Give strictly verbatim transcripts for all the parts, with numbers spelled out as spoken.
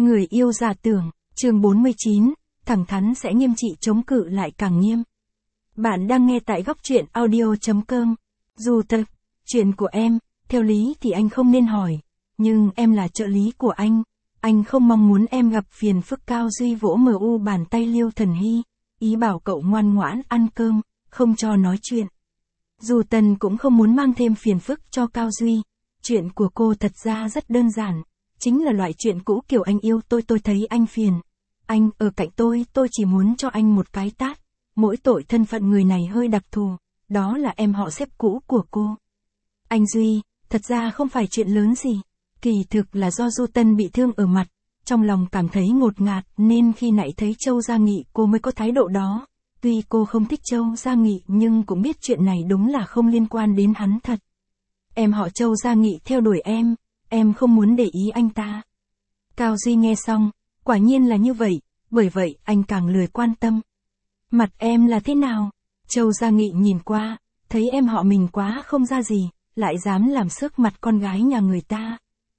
Người yêu giả tưởng, chương bốn mươi chín, thẳng thắn sẽ nghiêm trị chống cự lại càng nghiêm. Bạn đang nghe tại góc truyện audio.com. Dù thật, chuyện của em, theo lý thì anh không nên hỏi, nhưng em là trợ lý của anh. Anh không mong muốn em gặp phiền phức. Cao Duy vỗ mờ u bàn tay Liêu Thần Hy, ý bảo cậu ngoan ngoãn ăn cơm, không cho nói chuyện. Dù Tần cũng không muốn mang thêm phiền phức cho Cao Duy. Chuyện của cô thật ra rất đơn giản, chính là loại chuyện cũ kiểu anh yêu tôi tôi thấy anh phiền. Anh ở cạnh tôi, tôi chỉ muốn cho anh một cái tát. Mỗi tội thân phận người này hơi đặc thù, đó là em họ sếp cũ của cô. Anh Duy, thật ra không phải chuyện lớn gì. Kỳ thực là do Du Tân bị thương ở mặt, trong lòng cảm thấy ngột ngạt nên khi nãy thấy Châu Gia Nghị cô mới có thái độ đó. Tuy cô không thích Châu Gia Nghị nhưng cũng biết chuyện này đúng là không liên quan đến hắn thật. Em họ Châu Gia Nghị theo đuổi em, em không muốn để ý anh ta. Cao Duy nghe xong, quả nhiên là như vậy, bởi vậy anh càng lười quan tâm. Mặt em là thế nào? Châu Gia Nghị nhìn qua, thấy em họ mình quá không ra gì, lại dám làm xước mặt con gái nhà người ta.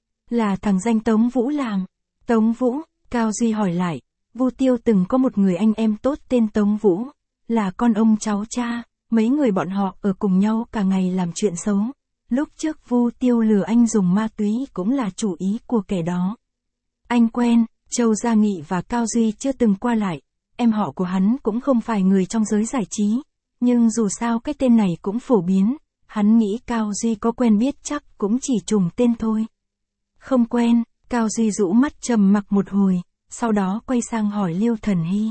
Là thằng danh Tống Vũ làm. Tống Vũ, Cao Duy hỏi lại, Vu Tiêu từng có một người anh em tốt tên Tống Vũ, là con ông cháu cha, mấy người bọn họ ở cùng nhau cả ngày làm chuyện xấu. Lúc trước Vu Tiêu lừa anh dùng ma túy cũng là chủ ý của kẻ đó. Anh quen, Châu Gia Nghị và Cao Duy chưa từng qua lại, em họ của hắn cũng không phải người trong giới giải trí, nhưng dù sao cái tên này cũng phổ biến, hắn nghĩ Cao Duy có quen biết chắc cũng chỉ trùng tên thôi. Không quen, Cao Duy rũ mắt trầm mặc một hồi, sau đó quay sang hỏi Liêu Thần Hy.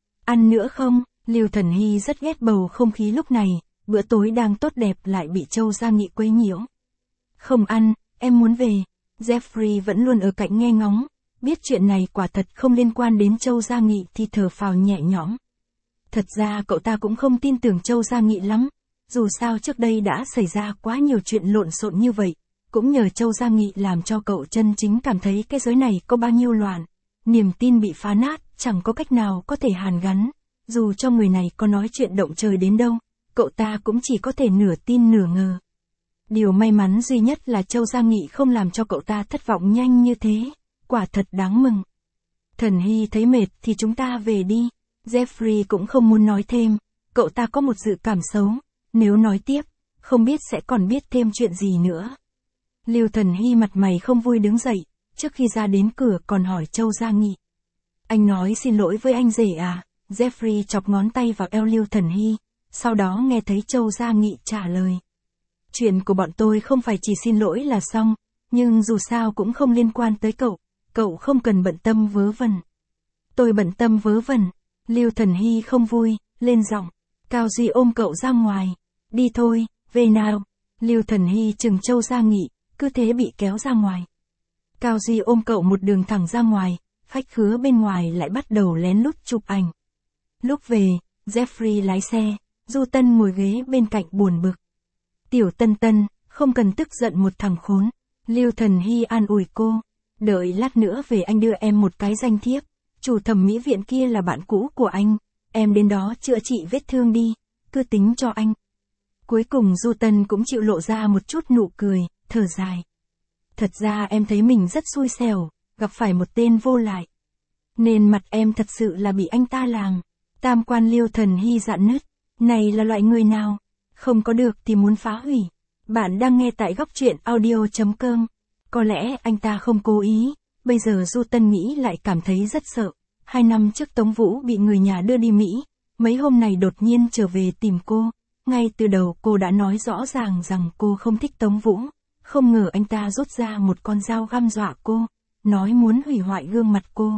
Ăn nữa không? Liêu Thần Hy rất ghét bầu không khí lúc này, bữa tối đang tốt đẹp lại bị Châu Gia Nghị quấy nhiễu. Không ăn, em muốn về. Jeffrey vẫn luôn ở cạnh nghe ngóng, biết chuyện này quả thật không liên quan đến Châu Gia Nghị thì thở phào nhẹ nhõm. Thật ra cậu ta cũng không tin tưởng Châu Gia Nghị lắm, dù sao trước đây đã xảy ra quá nhiều chuyện lộn xộn như vậy, cũng nhờ Châu Gia Nghị làm cho cậu chân chính cảm thấy cái giới này có bao nhiêu loạn, niềm tin bị phá nát, chẳng có cách nào có thể hàn gắn, dù cho người này có nói chuyện động trời đến đâu, cậu ta cũng chỉ có thể nửa tin nửa ngờ. Điều may mắn duy nhất là Châu Gia Nghị không làm cho cậu ta thất vọng nhanh như thế, quả thật đáng mừng. Thần Hy thấy mệt thì chúng ta về đi. Jeffrey cũng không muốn nói thêm, cậu ta có một dự cảm xấu, nếu nói tiếp, không biết sẽ còn biết thêm chuyện gì nữa. Liêu Thần Hy mặt mày không vui đứng dậy, trước khi ra đến cửa còn hỏi Châu Gia Nghị. Anh nói xin lỗi với anh rể à? Jeffrey chọc ngón tay vào eo Liêu Thần Hy, sau đó nghe thấy Châu Gia Nghị trả lời. Chuyện của bọn tôi không phải chỉ xin lỗi là xong, nhưng dù sao cũng không liên quan tới cậu, cậu không cần bận tâm vớ vẩn. Tôi bận tâm vớ vẩn. Liêu Thần Hy không vui, lên giọng. Cao Duy ôm cậu ra ngoài. Đi thôi, về nào. Liêu Thần Hy chừng Châu Gia Nghị, cứ thế bị kéo ra ngoài. Cao Duy ôm cậu một đường thẳng ra ngoài, khách khứa bên ngoài lại bắt đầu lén lút chụp ảnh. Lúc về, Jeffrey lái xe, Du Tân ngồi ghế bên cạnh buồn bực. Tiểu Tân Tân, không cần tức giận một thằng khốn. Liêu Thần Hy an ủi cô. Đợi lát nữa về anh đưa em một cái danh thiếp. Chủ thẩm mỹ viện kia là bạn cũ của anh, em đến đó chữa trị vết thương đi, cứ tính cho anh. Cuối cùng Du Tân cũng chịu lộ ra một chút nụ cười, thở dài. Thật ra em thấy mình rất xui xẻo, gặp phải một tên vô lại. Nên mặt em thật sự là bị anh ta làm. Tam quan Liêu Thần Hy dạn nứt, này là loại người nào? Không có được thì muốn phá hủy. Bạn đang nghe tại góc truyện audio.com. Có lẽ anh ta không cố ý. Bây giờ Du Tân nghĩ lại cảm thấy rất sợ. Hai năm trước Tống Vũ bị người nhà đưa đi Mỹ, mấy hôm này đột nhiên trở về tìm cô. Ngay từ đầu cô đã nói rõ ràng rằng cô không thích Tống Vũ. Không ngờ anh ta rút ra một con dao găm dọa cô, nói muốn hủy hoại gương mặt cô.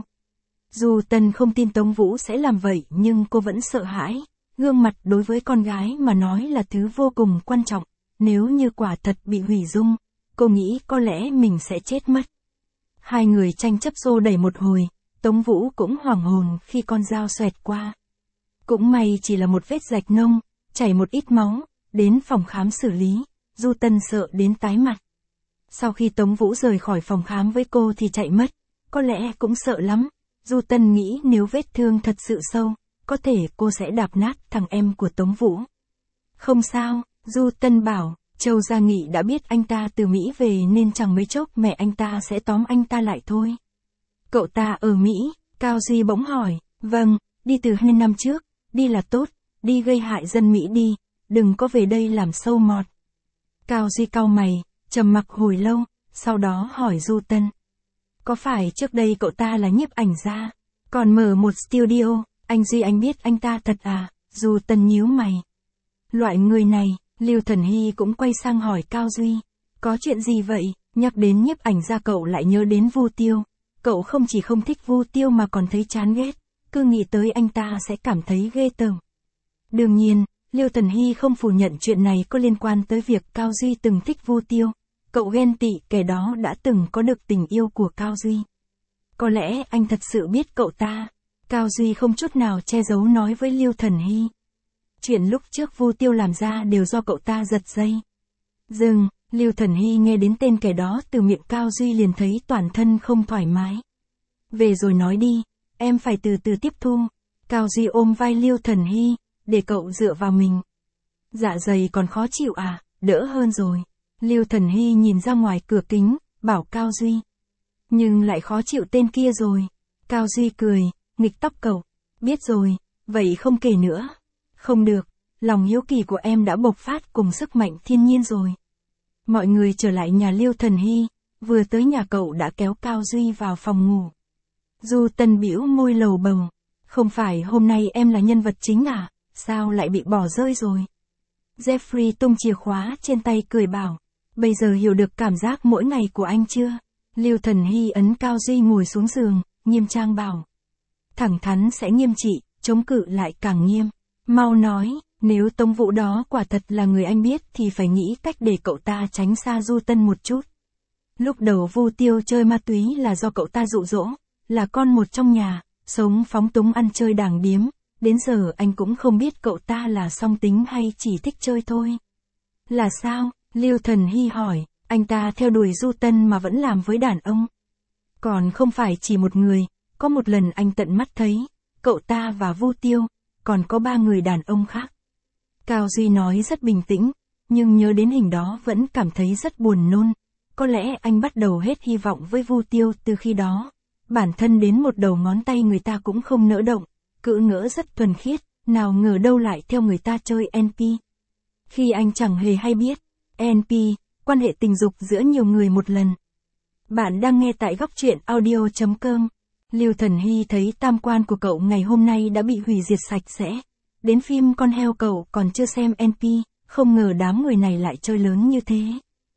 Du Tân không tin Tống Vũ sẽ làm vậy nhưng cô vẫn sợ hãi. Gương mặt đối với con gái mà nói là thứ vô cùng quan trọng. Nếu như quả thật bị hủy dung, cô nghĩ có lẽ mình sẽ chết mất. Hai người tranh chấp xô đẩy một hồi, Tống Vũ cũng hoảng hồn khi con dao xoẹt qua. Cũng may chỉ là một vết rạch nông, chảy một ít máu, đến phòng khám xử lý, Du Tân sợ đến tái mặt. Sau khi Tống Vũ rời khỏi phòng khám với cô thì chạy mất, có lẽ cũng sợ lắm. Du Tân nghĩ nếu vết thương thật sự sâu, có thể cô sẽ đạp nát thằng em của Tống Vũ. Không sao, Du Tân bảo. Châu Gia Nghị đã biết anh ta từ Mỹ về nên chẳng mấy chốc mẹ anh ta sẽ tóm anh ta lại thôi. Cậu ta ở Mỹ, Cao Duy bỗng hỏi, vâng, đi từ hai năm trước, đi là tốt, đi gây hại dân Mỹ đi, đừng có về đây làm sâu mọt. Cao Duy cau mày, trầm mặc hồi lâu, sau đó hỏi Du Tân. Có phải trước đây cậu ta là nhiếp ảnh gia, còn mở một studio, anh Duy anh biết anh ta thật à? Du Tân nhíu mày. Loại người này, Lưu Thần Hy cũng quay sang hỏi Cao Duy. Có chuyện gì vậy? Nhắc đến nhiếp ảnh gia cậu lại nhớ đến Vu Tiêu. Cậu không chỉ không thích Vu Tiêu mà còn thấy chán ghét, cứ nghĩ tới anh ta sẽ cảm thấy ghê tởm. Đương nhiên, Lưu Thần Hy không phủ nhận chuyện này có liên quan tới việc Cao Duy từng thích Vu Tiêu. Cậu ghen tị kẻ đó đã từng có được tình yêu của Cao Duy. Có lẽ anh thật sự biết cậu ta. Cao Duy không chút nào che giấu nói với Lưu Thần Hy. Chuyện lúc trước Vu Tiêu làm ra đều do cậu ta giật dây. Dừng, Lưu Thần Hy nghe đến tên kẻ đó từ miệng Cao Duy liền thấy toàn thân không thoải mái. Về rồi nói đi, em phải từ từ tiếp thu. Cao Duy ôm vai Lưu Thần Hy, để cậu dựa vào mình. Dạ dày còn khó chịu à, đỡ hơn rồi. Lưu Thần Hy nhìn ra ngoài cửa kính, bảo Cao Duy. Nhưng lại khó chịu tên kia rồi. Cao Duy cười, nghịch tóc cậu. Biết rồi, vậy không kể nữa. Không được, lòng hiếu kỳ của em đã bộc phát cùng sức mạnh thiên nhiên rồi. Mọi người trở lại nhà Lưu Thần Hy, vừa tới nhà cậu đã kéo Cao Duy vào phòng ngủ. Du Tân bĩu môi lầu bầu. Không phải hôm nay em là nhân vật chính à, sao lại bị bỏ rơi rồi? Jeffrey tung chìa khóa trên tay cười bảo. Bây giờ hiểu được cảm giác mỗi ngày của anh chưa? Lưu Thần Hy ấn Cao Duy ngồi xuống giường, nghiêm trang bảo. Thẳng thắn sẽ nghiêm trị, chống cự lại càng nghiêm. Mau nói, nếu Tống Vũ đó quả thật là người anh biết thì phải nghĩ cách để cậu ta tránh xa Du Tân một chút. Lúc đầu Vu Tiêu chơi ma túy là do cậu ta dụ dỗ, là con một trong nhà, sống phóng túng ăn chơi đàng điếm, đến giờ anh cũng không biết cậu ta là song tính hay chỉ thích chơi thôi. Là sao? Lưu Thần Hy hỏi, anh ta theo đuổi Du Tân mà vẫn làm với đàn ông. Còn không phải chỉ một người, có một lần anh tận mắt thấy, cậu ta và Vu Tiêu, còn có ba người đàn ông khác. Cao Duy nói rất bình tĩnh, nhưng nhớ đến hình đó vẫn cảm thấy rất buồn nôn. Có lẽ anh bắt đầu hết hy vọng với Vu Tiêu từ khi đó. Bản thân đến một đầu ngón tay người ta cũng không nỡ động, cự ngỡ rất thuần khiết, nào ngờ đâu lại theo người ta chơi en pê. Khi anh chẳng hề hay biết, en pê, quan hệ tình dục giữa nhiều người một lần. Bạn đang nghe tại góc truyện audio chấm com. Lưu Thần Hy thấy tam quan của cậu ngày hôm nay đã bị hủy diệt sạch sẽ. Đến phim Con heo cậu còn chưa xem en pê, không ngờ đám người này lại chơi lớn như thế.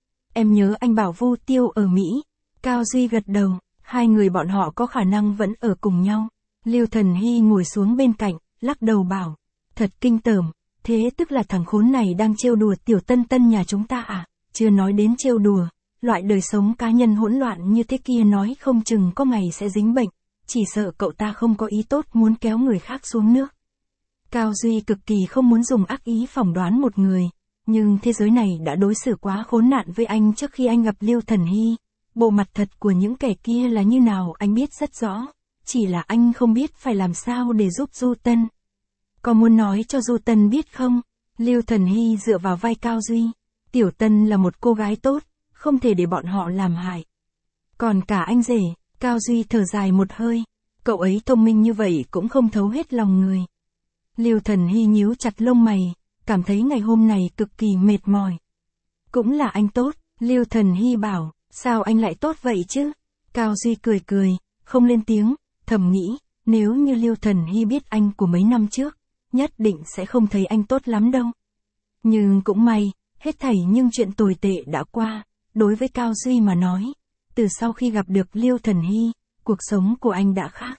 Em nhớ anh bảo Vu Tiêu ở Mỹ. Cao Duy gật đầu, hai người bọn họ có khả năng vẫn ở cùng nhau. Lưu Thần Hy ngồi xuống bên cạnh, lắc đầu bảo. Thật kinh tởm, thế tức là thằng khốn này đang trêu đùa tiểu Tân Tân nhà chúng ta à? Chưa nói đến trêu đùa, loại đời sống cá nhân hỗn loạn như thế kia nói không chừng có ngày sẽ dính bệnh. Chỉ sợ cậu ta không có ý tốt muốn kéo người khác xuống nước. Cao Duy cực kỳ không muốn dùng ác ý phỏng đoán một người, nhưng thế giới này đã đối xử quá khốn nạn với anh trước khi anh gặp Lưu Thần Hy. Bộ mặt thật của những kẻ kia là như nào anh biết rất rõ, chỉ là anh không biết phải làm sao để giúp Du Tân. Có muốn nói cho Du Tân biết không? Lưu Thần Hy dựa vào vai Cao Duy. Tiểu Tân là một cô gái tốt, không thể để bọn họ làm hại. Còn cả anh rể, Cao Duy thở dài một hơi. Cậu ấy thông minh như vậy cũng không thấu hết lòng người. Lưu Thần Hy nhíu chặt lông mày, cảm thấy ngày hôm này cực kỳ mệt mỏi. Cũng là anh tốt, Lưu Thần Hy bảo, sao anh lại tốt vậy chứ? Cao Duy cười cười, không lên tiếng, thầm nghĩ, nếu như Lưu Thần Hy biết anh của mấy năm trước, nhất định sẽ không thấy anh tốt lắm đâu. Nhưng cũng may, hết thảy nhưng chuyện tồi tệ đã qua, đối với Cao Duy mà nói, từ sau khi gặp được Lưu Thần Hy, cuộc sống của anh đã khác.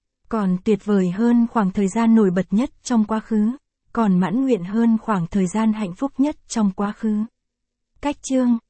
Còn tuyệt vời hơn khoảng thời gian nổi bật nhất trong quá khứ, còn mãn nguyện hơn khoảng thời gian hạnh phúc nhất trong quá khứ. Cách chương